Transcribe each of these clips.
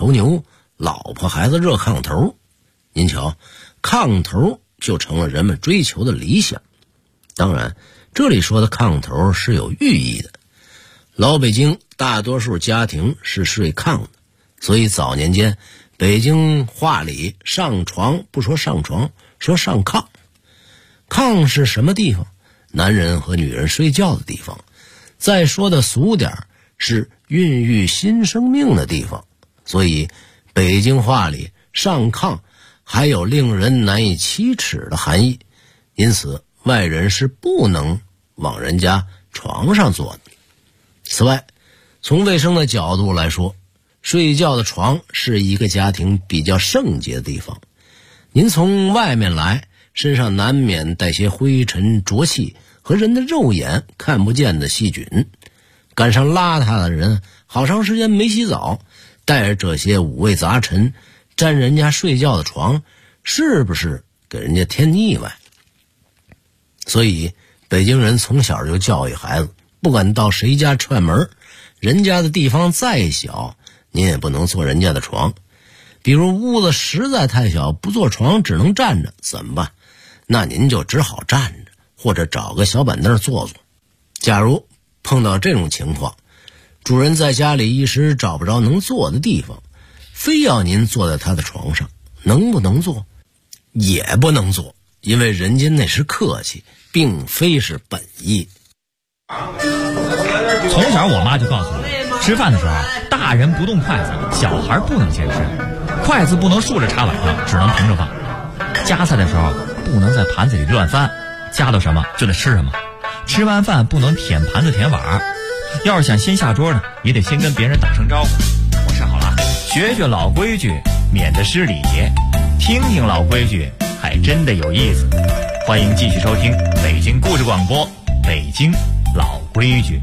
头牛，老婆孩子热炕头。您瞧，炕头就成了人们追求的理想。当然，这里说的炕头是有寓意的。老北京大多数家庭是睡炕的，所以早年间北京话里上床不说上床，说上炕。炕是什么地方？男人和女人睡觉的地方。再说的俗点，是孕育新生命的地方。所以北京话里上炕还有令人难以启齿的含义，因此外人是不能往人家床上坐的。此外，从卫生的角度来说，睡觉的床是一个家庭比较圣洁的地方。您从外面来，身上难免带些灰尘浊气和人的肉眼看不见的细菌，赶上邋遢的人好长时间没洗澡，带着这些五味杂陈沾人家睡觉的床，是不是给人家添腻歪？所以北京人从小就教育孩子，不管到谁家串门，人家的地方再小，您也不能坐人家的床。比如屋子实在太小，不坐床只能站着，怎么办？那您就只好站着，或者找个小板凳坐坐。假如碰到这种情况，主人在家里一时找不着能坐的地方，非要您坐在他的床上，能不能坐？也不能坐，因为人家那是客气，并非是本意。 从小我妈就告诉我，吃饭的时候大人不动筷子，小孩不能先吃，筷子不能竖着插碗上，只能平着放。夹菜的时候不能在盘子里乱翻，夹到什么就得吃什么。吃完饭不能舔盘子舔碗，要是想先下桌呢，也得先跟别人打声招呼。我吃好了，学学老规矩，免得失礼节。听听老规矩，还真的有意思。欢迎继续收听北京故事广播，北京老规矩。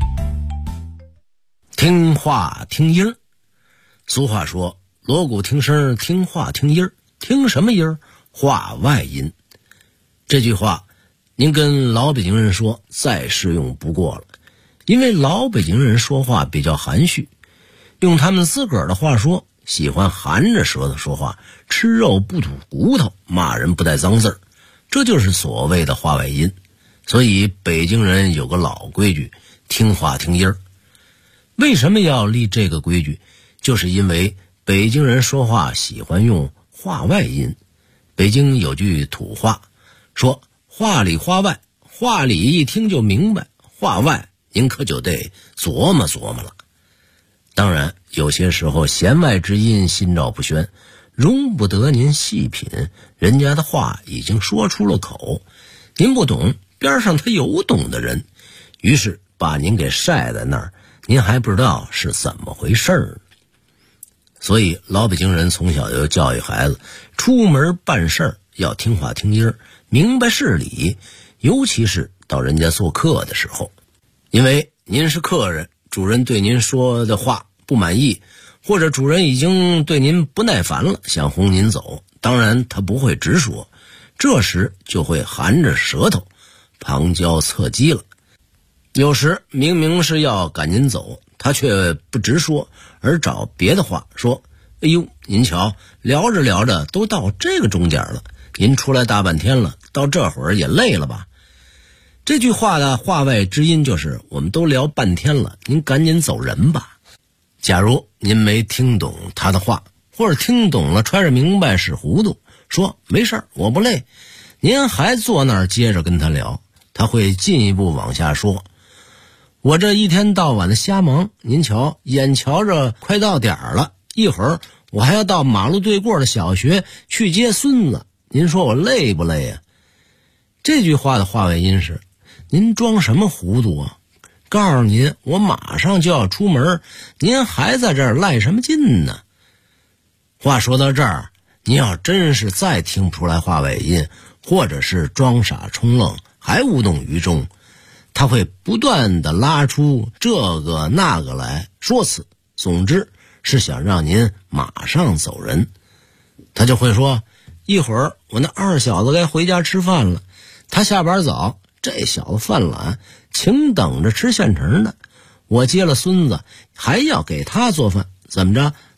听话听音儿，俗话说锣鼓听声，听话听音儿。听什么音儿？话外音。这句话您跟老北京人说再适用不过了，因为老北京人说话比较含蓄，用他们自个儿的话说，喜欢含着舌头说话，吃肉不吐骨头，骂人不带脏字儿，这就是所谓的话外音。所以北京人有个老规矩，听话听音儿。为什么要立这个规矩？就是因为北京人说话喜欢用话外音。北京有句土话说，话里话外，话里一听就明白，话外您可就得琢磨琢磨了。当然有些时候弦外之音，心照不宣，容不得您细品，人家的话已经说出了口，您不懂，边上他有懂的人，于是把您给晒在那儿，您还不知道是怎么回事儿。所以老北京人从小就教育孩子，出门办事儿要听话听音儿，明白事理，尤其是到人家做客的时候。因为您是客人，主人对您说的话不满意，或者主人已经对您不耐烦了，想轰您走，当然他不会直说，这时就会含着舌头，旁敲侧击了。有时明明是要赶您走，他却不直说，而找别的话说，哎呦，您瞧，聊着聊着都到这个钟点了，您出来大半天了，到这会儿也累了吧？这句话的话外之音就是，我们都聊半天了，您赶紧走人吧。假如您没听懂他的话，或者听懂了揣着明白使糊涂，说没事儿，我不累，您还坐那儿接着跟他聊，他会进一步往下说，我这一天到晚的瞎忙，您瞧，眼瞧着快到点儿了，一会儿我还要到马路对过的小学去接孙子，您说我累不累啊？这句话的话外音是，您装什么糊涂啊？告诉您，我马上就要出门，您还在这儿赖什么劲呢？话说到这儿，您要真是再听不出来话外音，或者是装傻充愣还无动于衷，他会不断的拉出这个那个来说辞，总之是想让您马上走人。他就会说，一会儿我那二小子该回家吃饭了，他下班早，这小子犯懒，请等着吃现成的，我接了孙子还要给他做饭，怎么着，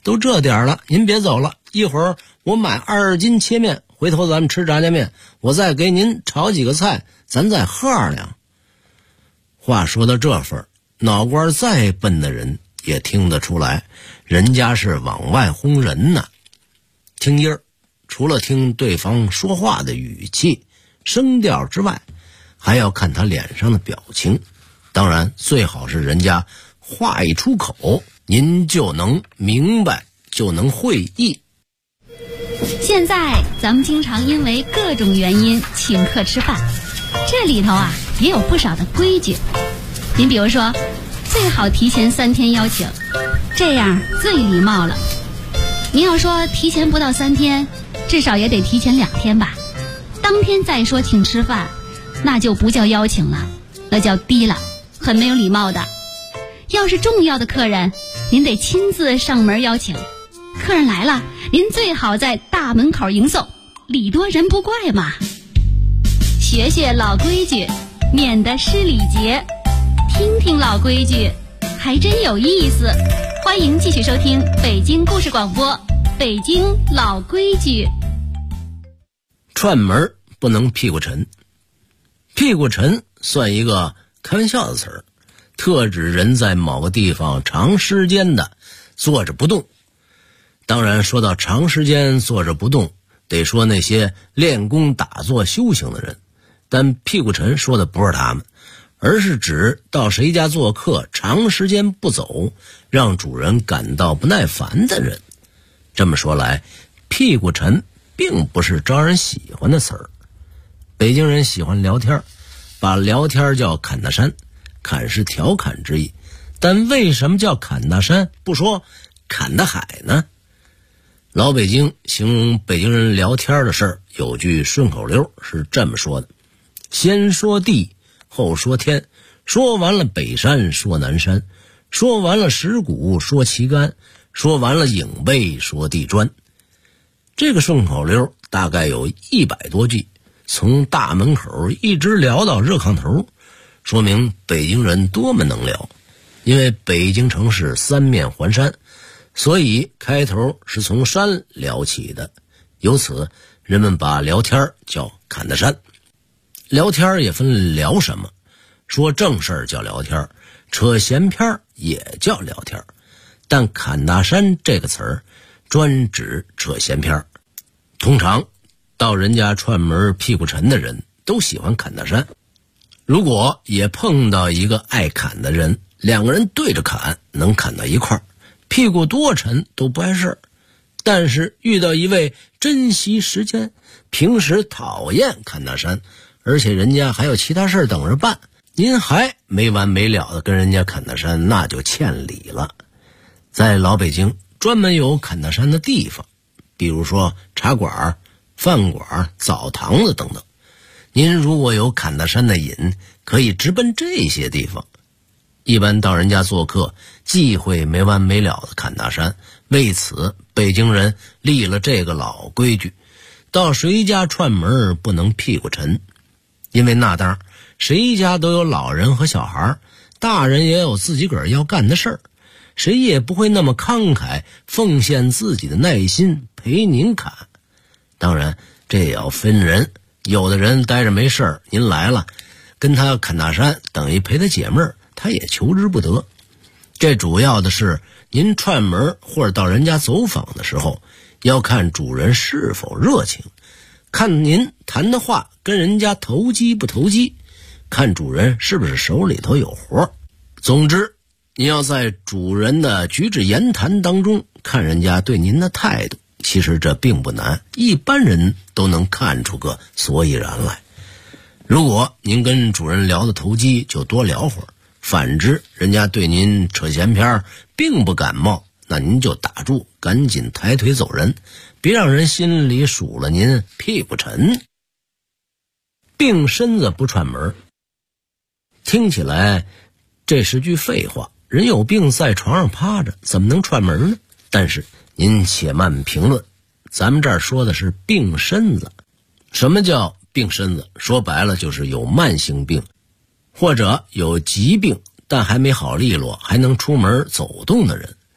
都这点了，您别走了，一会儿我买20斤切面，回头咱们吃炸酱面，我再给您炒几个菜，咱再喝2两。话说到这份儿，脑瓜再笨的人也听得出来，人家是往外轰人呢。听音儿，除了听对方说话的语气、声调之外，还要看他脸上的表情。当然，最好是人家话一出口，您就能明白，就能会意。 现在咱们经常因为各种原因请客吃饭，这里头也有不少的规矩。您比如说，最好提前3天邀请，这样最礼貌了。您要说提前不到3天，至少也得提前2天吧。当天再说请吃饭，那就不叫邀请了，那叫低了，很没有礼貌的。要是重要的客人，您得亲自上门邀请。客人来了，您最好在大门口迎送，礼多人不怪嘛。学学老规矩，免得失礼节。听听老规矩，还真有意思。欢迎继续收听北京故事广播，北京老规矩。 串门不能屁股沉，屁股沉算一个开玩笑的词儿，特指人在某个地方长时间的坐着不动。当然，说到长时间坐着不动，得说那些练功打坐修行的人，但屁股沉说的不是他们，而是指到谁家做客长时间不走，让主人感到不耐烦的人。这么说来，屁股沉并不是招人喜欢的词儿。北京人喜欢聊天，把聊天叫侃大山，侃是调侃之意，但为什么叫侃大山，不说侃大海呢？老北京形容北京人聊天的事儿，有句顺口溜是这么说的：先说地，后说天，说完了北山说南山，说完了石鼓说旗杆，说完了影背说地砖。这个顺口溜大概有100多句，从大门口一直聊到热炕头，说明北京人多么能聊。因为北京城是3面环山，所以开头是从山聊起的，由此人们把聊天叫侃大山。聊天也分聊什么，说正事儿叫聊天，扯闲篇也叫聊天，但侃大山这个词儿专指扯闲篇。通常到人家串门屁股沉的人都喜欢侃大山，如果也碰到一个爱侃的人，2个人对着侃，能侃到一块儿，屁股多沉都不碍事儿。但是遇到一位珍惜时间，平时讨厌侃大山，而且人家还有其他事儿等着办，您还没完没了的跟人家侃大山，那就欠礼了。在老北京专门有侃大山的地方，比如说茶馆、饭馆、澡堂子等等。您如果有侃大山的瘾，可以直奔这些地方。一般到人家做客，忌讳没完没了的侃大山，为此北京人立了这个老规矩：到谁家串门不能屁股沉。因为那当谁家都有老人和小孩，大人也有自己个儿要干的事儿，谁也不会那么慷慨奉献自己的耐心陪您侃。当然这也要分人，有的人待着没事儿，您来了跟他侃大山，等于陪他解闷儿，他也求之不得。这主要的是您串门或者到人家走访的时候，要看主人是否热情，看您谈的话跟人家投机不投机，看主人是不是手里头有活。总之您要在主人的举止言谈当中看人家对您的态度，其实这并不难，一般人都能看出个所以然来。如果您跟主人聊得投机，就多聊会儿，反之人家对您扯闲篇并不感冒，那您就打住，赶紧抬腿走人，别让人心里数了您屁股沉。病身子不串门，听起来这是句废话，人有病在床上趴着，怎么能串门呢？但是您且慢评论，咱们这儿说的是病身子。什么叫病身子？说白了就是有慢性病或者有疾病但还没好利落，还能出门走动的人。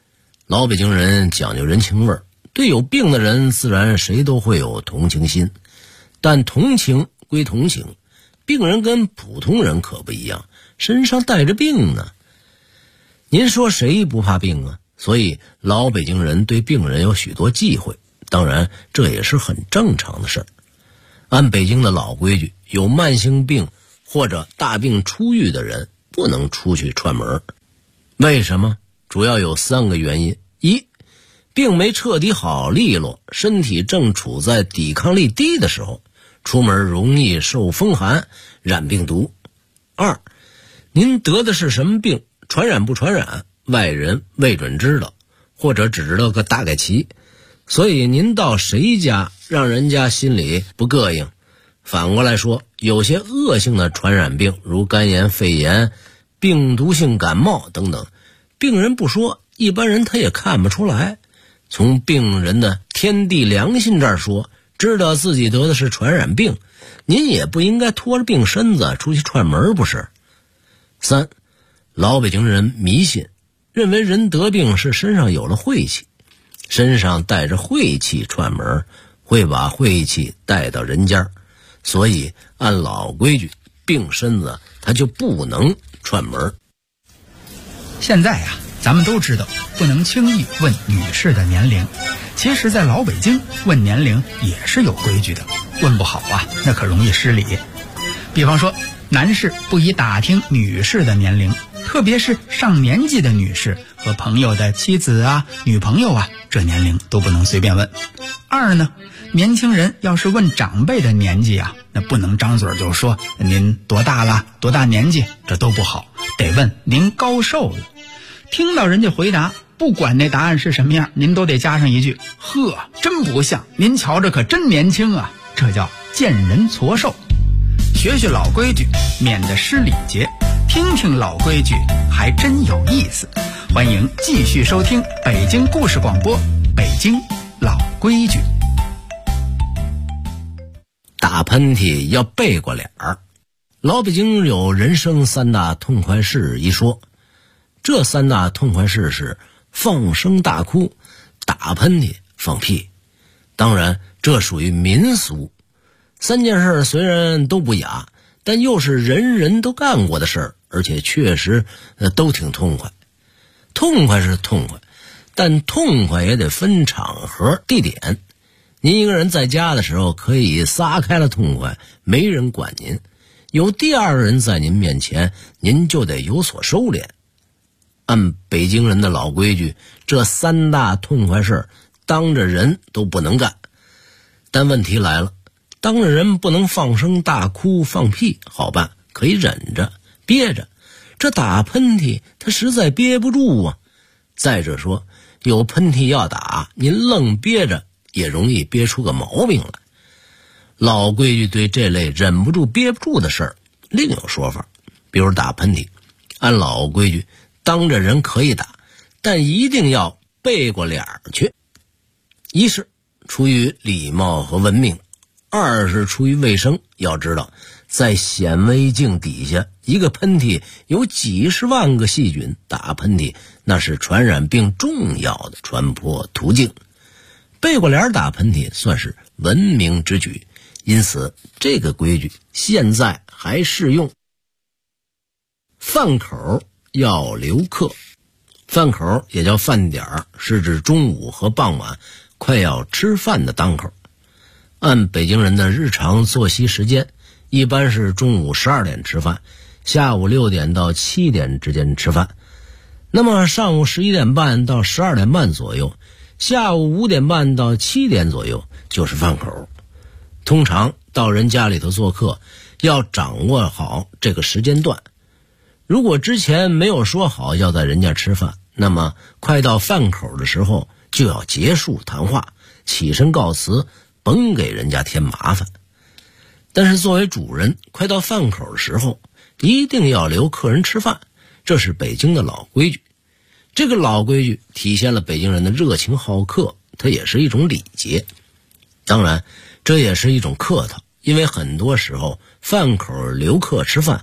老北京人讲究人情味儿，对有病的人自然谁都会有同情心，但同情归同情，病人跟普通人可不一样，身上带着病呢。您说谁不怕病啊？所以老北京人对病人有许多忌讳，当然这也是很正常的事儿。按北京的老规矩，有慢性病或者大病初愈的人不能出去串门。为什么？主要有3个原因：一，病没彻底好利落，身体正处在抵抗力低的时候，出门容易受风寒染病毒；二，您得的是什么病，传染不传染，外人未准知道，或者只知道个大概齐，所以您到谁家让人家心里不膈应。反过来说，有些恶性的传染病，如肝炎、肺炎、病毒性感冒等等，病人不说，一般人他也看不出来。从病人的天地良心这儿说，知道自己得的是传染病，您也不应该拖着病身子出去串门，不是？三，老北京人迷信，认为人得病是身上有了晦气，身上带着晦气串门，会把晦气带到人家，所以按老规矩，病身子他就不能串门。 现在啊，咱们都知道不能轻易问女士的年龄，其实在老北京问年龄也是有规矩的，问不好啊，那可容易失礼。比方说，男士不宜打听女士的年龄，特别是上年纪的女士和朋友的妻子啊、女朋友啊，这年龄都不能随便问。二呢，年轻人要是问长辈的年纪啊，那不能张嘴就说您多大了、多大年纪，这都不好，得问您高寿了。听到人家回答，不管那答案是什么样，您都得加上一句：呵，真不像，您瞧着可真年轻啊，这叫见人矬寿。学学老规矩，免得失礼节，听听老规矩，还真有意思。欢迎继续收听北京故事广播，北京老规矩。 打喷嚏要背过脸儿。老北京有人生3大痛快事一说，这3大痛快事是放声大哭、打喷嚏、放屁。当然这属于民俗，3件事虽然都不雅，但又是人人都干过的事儿，而且确实都挺痛快。痛快是痛快，但痛快也得分场合地点。您一个人在家的时候可以撒开了痛快，没人管您。有第2个人在您面前，您就得有所收敛。按北京人的老规矩，这3大痛快事当着人都不能干。但问题来了，当着人不能放声大哭放屁，好办，可以忍着憋着。这打喷嚏他实在憋不住啊。再者说，有喷嚏要打，您愣憋着也容易憋出个毛病来。老规矩对这类忍不住憋不住的事儿另有说法。比如打喷嚏，按老规矩当着人可以打，但一定要背过脸去。一是出于礼貌和文明，二是出于卫生。要知道，在显微镜底下，一个喷嚏有几十万个细菌，打喷嚏那是传染病重要的传播途径。背过脸打喷嚏算是文明之举，因此这个规矩现在还适用。饭口要留客，饭口也叫饭点儿，是指中午和傍晚快要吃饭的当口。按北京人的日常作息时间，一般是中午12点吃饭，下午6点到7点之间吃饭。那么上午11点半到12点半左右，下午5点半到7点左右就是饭口。通常到人家里头做客，要掌握好这个时间段。如果之前没有说好要在人家吃饭，那么快到饭口的时候就要结束谈话，起身告辞，甭给人家添麻烦。但是作为主人，快到饭口的时候一定要留客人吃饭，这是北京的老规矩。这个老规矩体现了北京人的热情好客，它也是一种礼节。当然这也是一种客套，因为很多时候饭口留客吃饭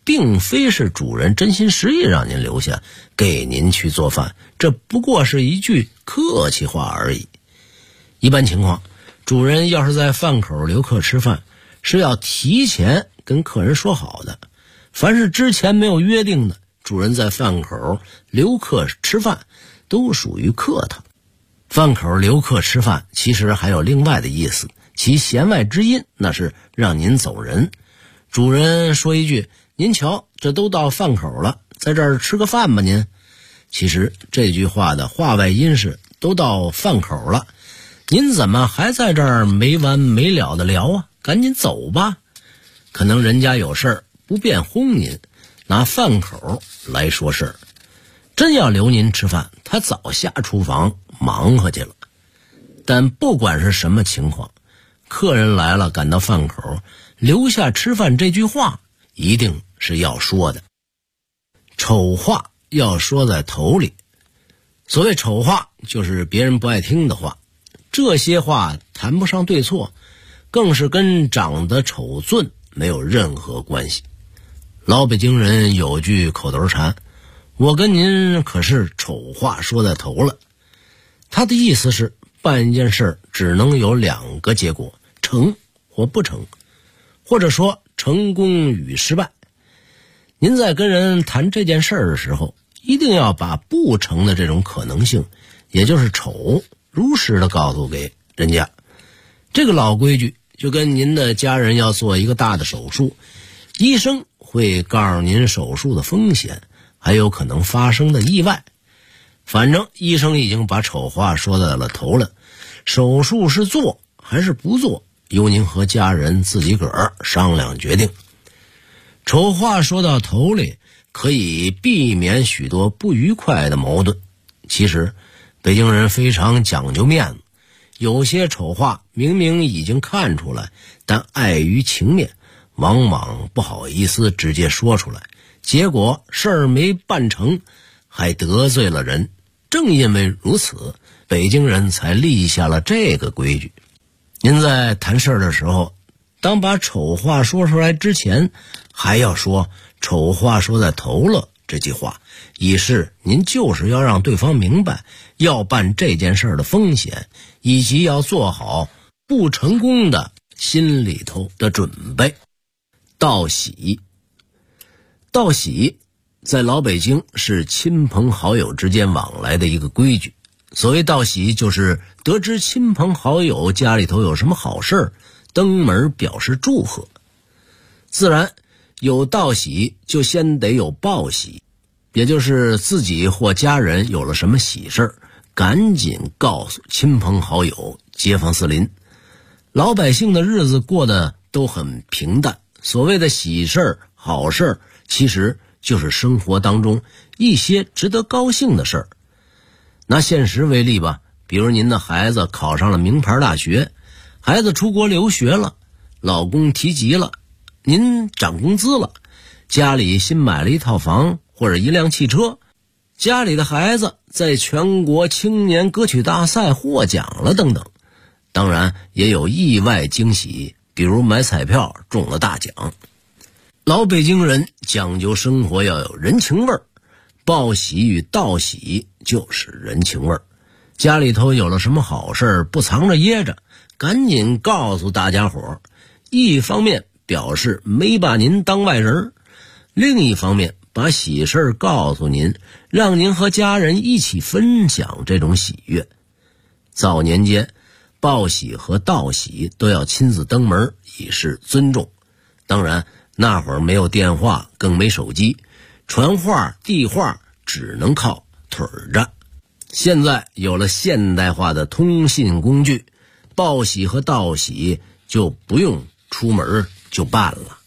并非是主人真心实意让您留下给您去做饭，这不过是一句客气话而已。一般情况，主人要是在饭口留客吃饭，是要提前跟客人说好的。凡是之前没有约定的，主人在饭口留客吃饭都属于客套。饭口留客吃饭其实还有另外的意思，其弦外之音那是让您走人。主人说一句，您瞧这都到饭口了，在这儿吃个饭吧您。其实这句话的话外音是都到饭口了，您怎么还在这儿没完没了的聊啊？赶紧走吧。可能人家有事儿不便轰您，拿饭口来说事儿。真要留您吃饭，他早下厨房忙活去了。但不管是什么情况，客人来了赶到饭口，留下吃饭这句话一定是要说的。丑话要说在头里。所谓丑话，就是别人不爱听的话。这些话谈不上对错，更是跟长得丑俊没有任何关系。老北京人有句口头禅，我跟您可是丑话说在头了。他的意思是办一件事只能有两个结果，成或不成，或者说成功与失败。您在跟人谈这件事的时候，一定要把不成的这种可能性，也就是丑，如实的告诉给人家。这个老规矩就跟您的家人要做一个大的手术，医生会告诉您手术的风险，还有可能发生的意外。反正医生已经把丑话说在了头了，手术是做还是不做，由您和家人自己个儿商量决定。丑话说到头里，可以避免许多不愉快的矛盾。其实北京人非常讲究面子，有些丑话明明已经看出来，但碍于情面，往往不好意思直接说出来，结果事儿没办成，还得罪了人。正因为如此，北京人才立下了这个规矩。您在谈事儿的时候，当把丑话说出来之前，还要说丑话说在头了这句话，以示您就是要让对方明白要办这件事的风险，以及要做好不成功的心里头的准备。道喜，道喜在老北京是亲朋好友之间往来的一个规矩。所谓道喜，就是得知亲朋好友家里头有什么好事，登门表示祝贺。自然有道喜就先得有报喜，也就是自己或家人有了什么喜事，赶紧告诉亲朋好友、街坊四邻。老百姓的日子过得都很平淡，所谓的喜事好事，其实就是生活当中一些值得高兴的事儿。拿现实为例吧，比如您的孩子考上了名牌大学，孩子出国留学了，老公提级了，您涨工资了，家里新买了一套房或者一辆汽车，家里的孩子在全国青年歌曲大赛获奖了等等。当然也有意外惊喜，比如买彩票中了大奖。老北京人讲究生活要有人情味儿，报喜与道喜就是人情味儿。家里头有了什么好事，不藏着掖着，赶紧告诉大家伙。一方面表示没把您当外人，另一方面把喜事告诉您，让您和家人一起分享这种喜悦。早年间报喜和道喜都要亲自登门，以示尊重。当然那会儿没有电话，更没手机，传话递话只能靠腿儿着。现在有了现代化的通信工具，报喜和道喜就不用出门就办了。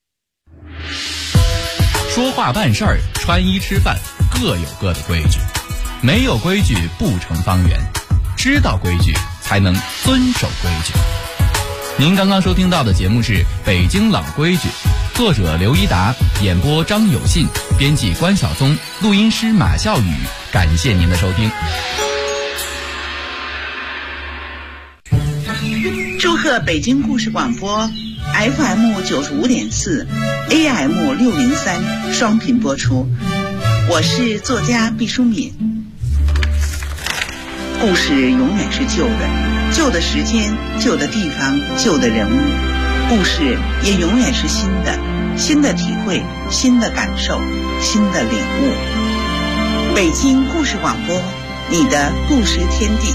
说话办事儿，穿衣吃饭各有各的规矩，没有规矩不成方圆，知道规矩才能遵守规矩。您刚刚收听到的节目是《北京老规矩》，作者刘一达，演播张有信，编辑关晓松，录音师马笑宇。感谢您的收听。 祝贺北京故事广播 FM 95.4 AM603双频播出。我是作家毕淑敏。故事永远是旧的，旧的时间、旧的地方、旧的人物，故事也永远是新的，新的体会、新的感受、新的领悟。北京故事广播，你的故事天地。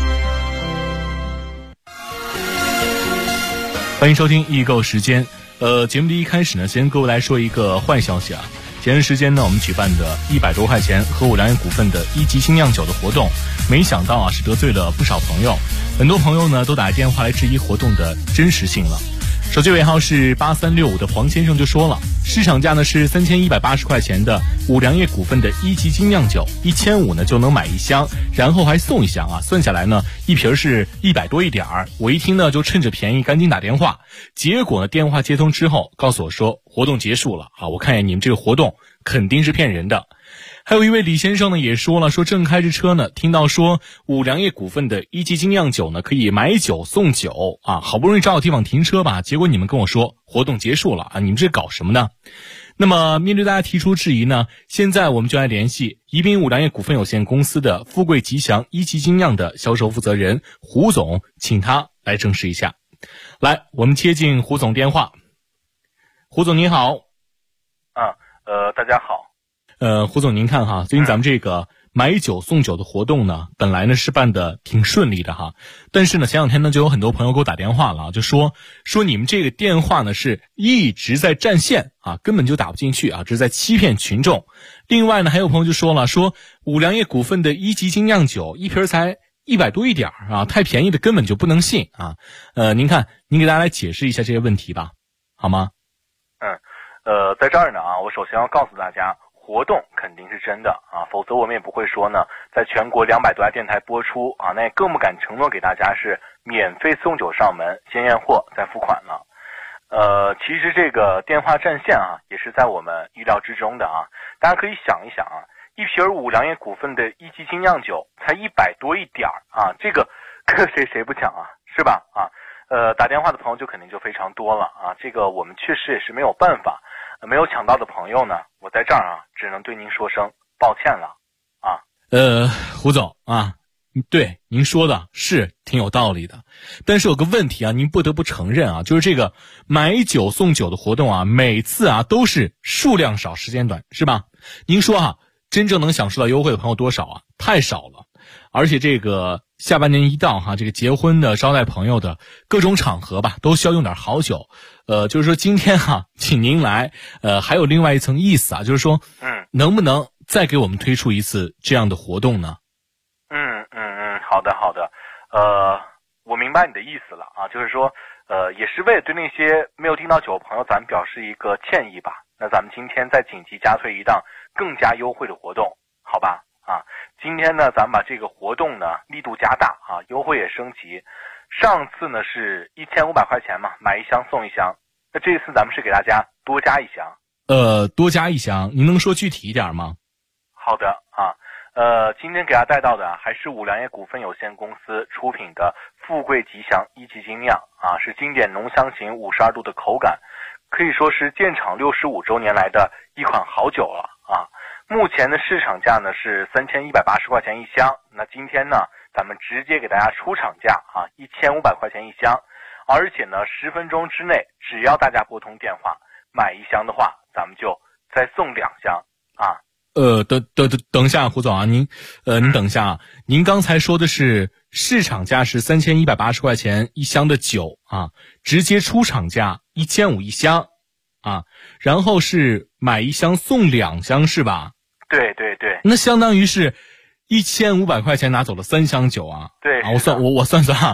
欢迎收听易购时间。节目的一开始呢，先跟各位来说一个坏消息啊。前段时间呢，我们举办的100多块钱和五粮液股份的1级精酿酒的活动，没想到啊是得罪了不少朋友，很多朋友呢都打电话来质疑活动的真实性了。手机尾号是8365的黄先生就说了，市场价呢是3180块钱的五粮液股份的1级精酿酒，1500呢就能买一箱，然后还送一箱啊，算下来呢一瓶是100多一点儿。我一听呢就趁着便宜赶紧打电话，结果呢电话接通之后告诉我说活动结束了啊，我看见你们这个活动肯定是骗人的。还有一位李先生呢也说了，说正开着车呢，听到说五粮液股份的1级精酿酒呢可以买酒送酒啊，好不容易找个地方停车吧，结果你们跟我说活动结束了啊，你们这搞什么呢？那么面对大家提出质疑呢，现在我们就来联系宜宾五粮液股份有限公司的富贵吉祥1级精酿的销售负责人胡总，请他来证实一下。来，我们接进胡总电话。胡总您好。 大家好。 胡总您看哈，最近咱们这个买酒送酒的活动呢，本来呢是办的挺顺利的哈，但是呢前两天呢就有很多朋友给我打电话了，就说你们这个电话呢是一直在占线啊，根本就打不进去啊，这是在欺骗群众。另外呢还有朋友就说了，说五粮液股份的1级精酿酒一瓶才100多一点啊，太便宜的根本就不能信啊。您看您给大家来解释一下这些问题吧，好吗？ 在这儿呢啊，我首先要告诉大家，活动肯定是真的啊，否则我们也不会说呢，在全国200多家电台播出啊，那也更不敢承诺给大家是免费送酒上门，先验货再付款了。其实这个电话占线啊，也是在我们意料之中的啊。大家可以想一想啊，一瓶五粮液股份的1级精酿酒才100多一点啊，这个谁不抢啊，是吧？啊，打电话的朋友就肯定就非常多了啊，这个我们确实也是没有办法。没有抢到的朋友呢，我在这儿啊，只能对您说声抱歉了啊。 胡总啊，对您说的是挺有道理的，但是有个问题啊，您不得不承认啊，就是这个买酒送酒的活动啊，每次啊都是数量少时间短，是吧？您说啊，真正能享受到优惠的朋友多少啊？太少了。而且这个下半年一到哈，这个结婚的、招待朋友的各种场合吧，都需要用点好酒。就是说今天哈，请您来，还有另外一层意思啊，就是说，能不能再给我们推出一次这样的活动呢？ 好的，我明白你的意思了啊，就是说，也是为了对那些没有订到酒的朋友，咱们表示一个歉意吧。那咱们今天再紧急加推一档更加优惠的活动，好吧？啊，今天呢，咱们把这个活动呢力度加大啊，优惠也升级。上次呢是1500块钱嘛，买一箱送一箱。那这次咱们是给大家多加一箱。 多加一箱，您能说具体一点吗？ 好的啊，今天给大家带到的还是五粮液股份有限公司出品的富贵吉祥1级精酿啊，是经典浓香型52度的口感，可以说是建厂65周年来的一款好酒了啊。目前的市场价呢是3180块钱一箱，那今天呢咱们直接给大家出厂价啊，1500块钱一箱，而且呢10分钟之内，只要大家拨通电话买一箱的话，咱们就再送2箱啊。 等一下，胡总啊，您等一下啊，您刚才说的是市场价是3180块钱一箱的酒啊，直接出厂价1500一箱啊，然后是买一箱送2箱是吧？ 对， 那相当于是1500块钱拿走了3箱酒啊。 对啊，我算啊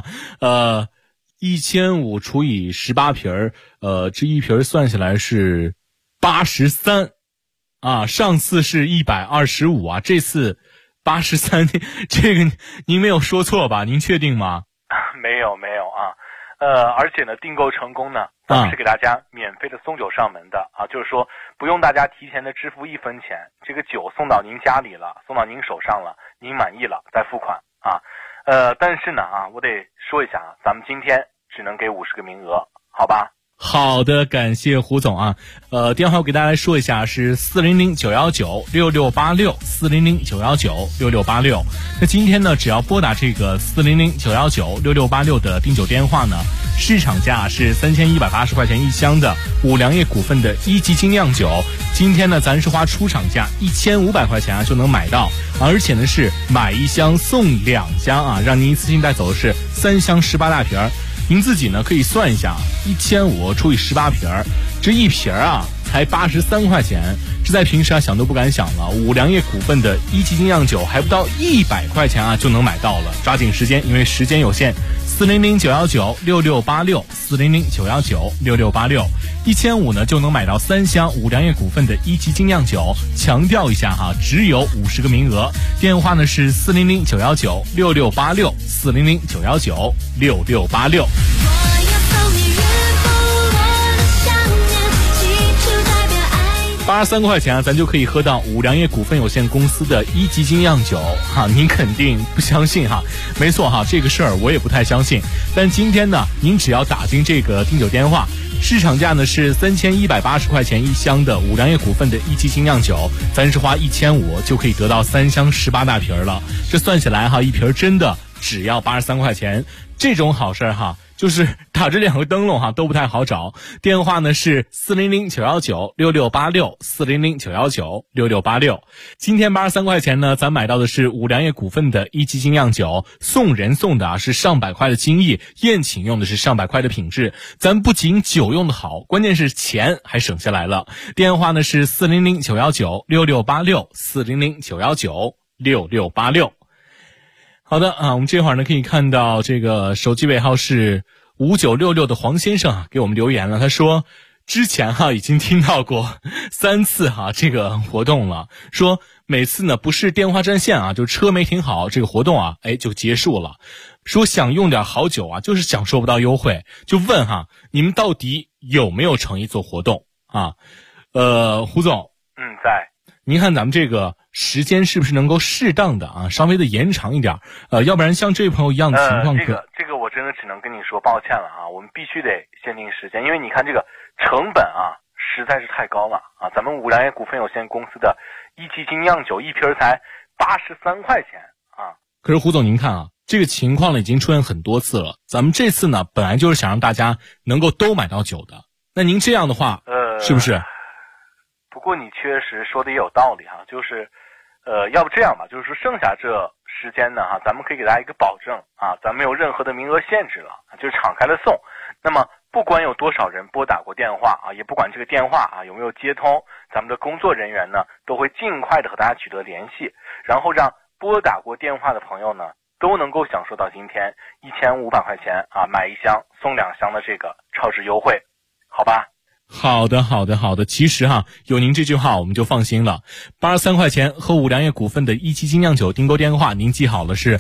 ，1500除以18瓶这一瓶算下来是83啊，上次是125啊，这次83，这个您没有说错吧？您确定吗？ 没有啊，而且呢，订购成功呢，咱们是给大家免费的送酒上门的啊，就是说不用大家提前的支付1分钱，这个酒送到您家里了，送到您手上了，您满意了再付款啊。但是呢啊，我得说一下啊，咱们今天只能给50个名额，好吧？ 好的，感谢胡总啊。电话我给大家来说一下，是400-919-6686，400-919-6686。那今天呢，只要拨打这个400-919-6686的订酒电话呢，市场价是3180块钱一箱的五粮液股份的一级精酿酒。今天呢，咱是花出厂价1500块钱啊就能买到，而且呢是买一箱送2箱啊，让您一次性带走的是3箱18大瓶儿。您自己呢可以算一下，1500除以18瓶儿，这一瓶儿啊才83块钱，这在平时啊想都不敢想了。五粮液股份的一级精酿酒还不到100块钱啊就能买到了，抓紧时间，因为时间有限。400-919-6686，400-919-6686，1500呢就能买到3箱五粮液股份的一级精酿酒。强调一下哈，只有50个名额。电话呢是400-919-6686，400-919-6686。83块钱啊，咱就可以喝到五粮液股份有限公司的一级精酿酒哈，您肯定不相信哈？没错哈，这个事儿我也不太相信。但今天呢，您只要打进这个订酒电话，市场价呢是3180块钱一箱的五粮液股份的一级精酿酒，咱是花1500就可以得到3箱18大瓶了。这算起来哈，一瓶真的只要83块钱，这种好事哈。就是打这2个灯笼哈都不太好找。电话呢是400-919-6686，400-919-6686。今天83块钱呢，咱买到的是五粮液股份的一级精酿酒，送人送的啊是上百块的精益，宴请用的是上百块的品质。咱不仅酒用的好，关键是钱还省下来了。电话呢是400-919-6686，400-919-6686。好的啊，我们这会儿呢可以看到这个手机尾号是5966的黄先生啊给我们留言了，他说之前哈已经听到过3次哈这个活动了，说每次呢不是电话占线啊，就车没停好，这个活动啊就结束了。说想用点好酒啊，就是享受不到优惠，就问哈你们到底有没有诚意做活动啊？胡总， 在。 您看咱们这个时间是不是能够适当的啊，稍微的延长一点？要不然像这位朋友一样的情况这个我真的只能跟你说抱歉了啊，我们必须得限定时间，因为你看这个成本啊实在是太高了啊。咱们五粮液股份有限公司的一级精酿酒一瓶才83块钱啊。 可是胡总您看啊，这个情况呢已经出现很多次了，咱们这次呢本来就是想让大家能够都买到酒的，那您这样的话是不是？ 不过你确实说的也有道理哈，就是要不这样吧，就是说剩下这时间呢哈，咱们可以给大家一个保证啊，咱没有任何的名额限制了，就是敞开了送。那么不管有多少人拨打过电话啊，也不管这个电话啊有没有接通，咱们的工作人员呢都会尽快的和大家取得联系，然后让拨打过电话的朋友呢都能够享受到今天1500块钱啊买1箱送2箱的这个超值优惠，好吧？ 好的。其实哈，有您这句话我们就放心了。83块钱和五粮液股份的一级精酿酒订购电话，您记好了是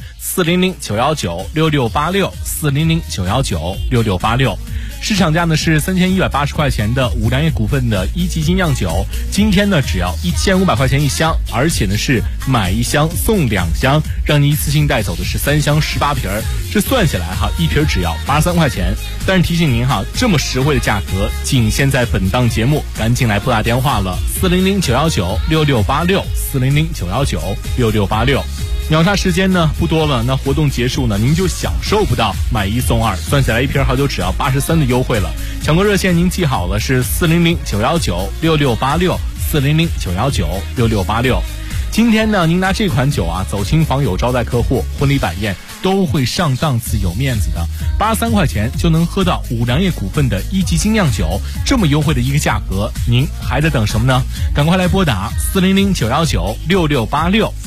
400-919-6686，400-919-6686。市场价呢是3180块钱的五粮液股份的一级精酿酒，今天呢只要1500块钱一箱，而且呢是买1箱送2箱，让您一次性带走的是3箱18瓶儿。这算下来哈，一瓶只要83块钱。但是提醒您哈，这么实惠的价格仅限在本档节目，赶紧来拨打电话了，400-919-6686，400-919-6686。秒杀时间呢不多了，那活动结束呢，您就享受不到买1送2，算下来一瓶好酒只要83的优惠了。抢购热线您记好了是400-919-6686，400-919-6686。今天呢，您拿这款酒啊走亲访友、招待客户、婚礼摆宴都会上档次、有面子的。83块钱就能喝到五粮液股份的一级精酿酒，这么优惠的一个价格，您还在等什么呢？赶快来拨打400-919-6686。